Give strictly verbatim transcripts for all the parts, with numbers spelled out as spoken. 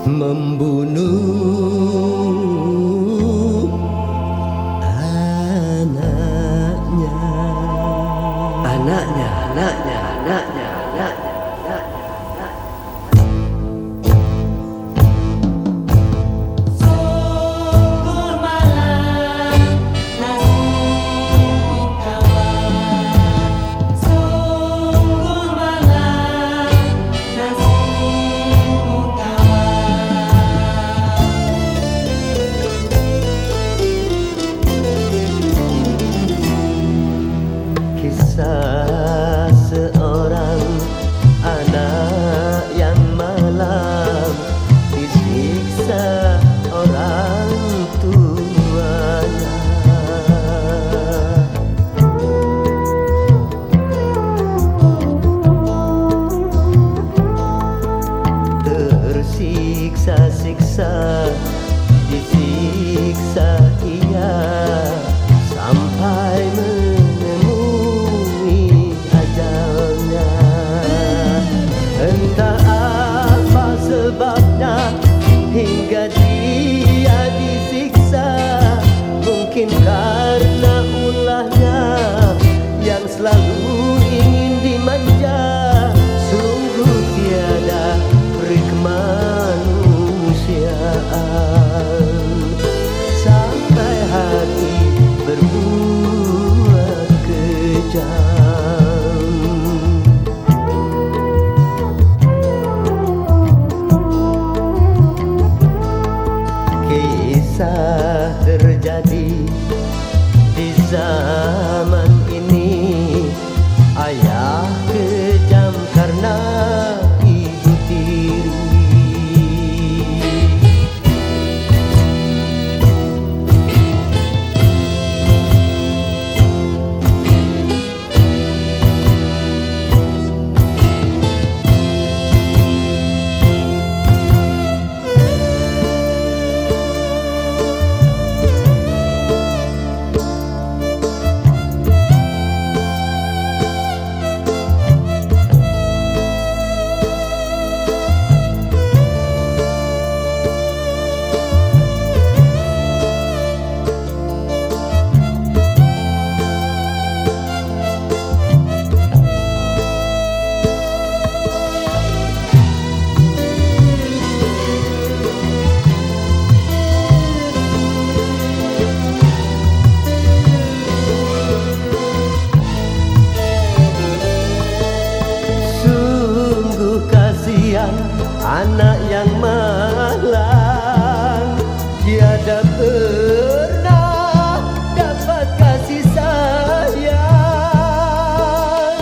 membunuh anaknya. Anaknya, anaknya, anaknya, anaknya, anaknya. Kisah seorang anak yang malang disiksa orang tuanya. Tersiksa-siksa, disiksa ia sampai menemui ajalnya. Entah apa sebabnya hingga dia disiksa, mungkin karena ulahnya yang selalu ingin dimanja. Sungguh tiada kemanusiaan sampai hati berbuat kejam. Kisah terjadi di zaman ini. Ayah kejam karena ibu tiri. Anak yang malang tiada pernah dapat kasih sayang.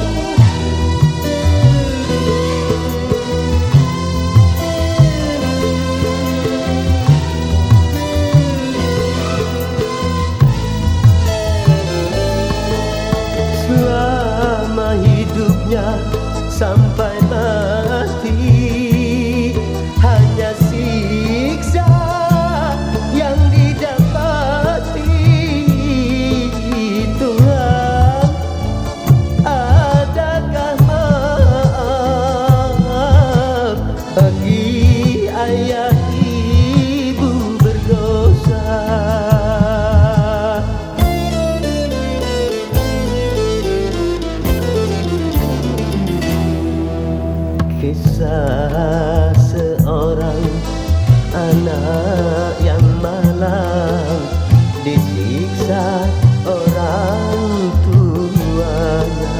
Selama hidupnya sampai mati, hanya siksa yang didapati. Tuhan, adakah maaf bagi ayah ibu berdosa? Kisah seorang anak yang malang disiksa orang tuanya.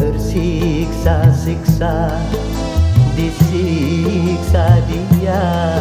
Tersiksa-siksa, disiksa dia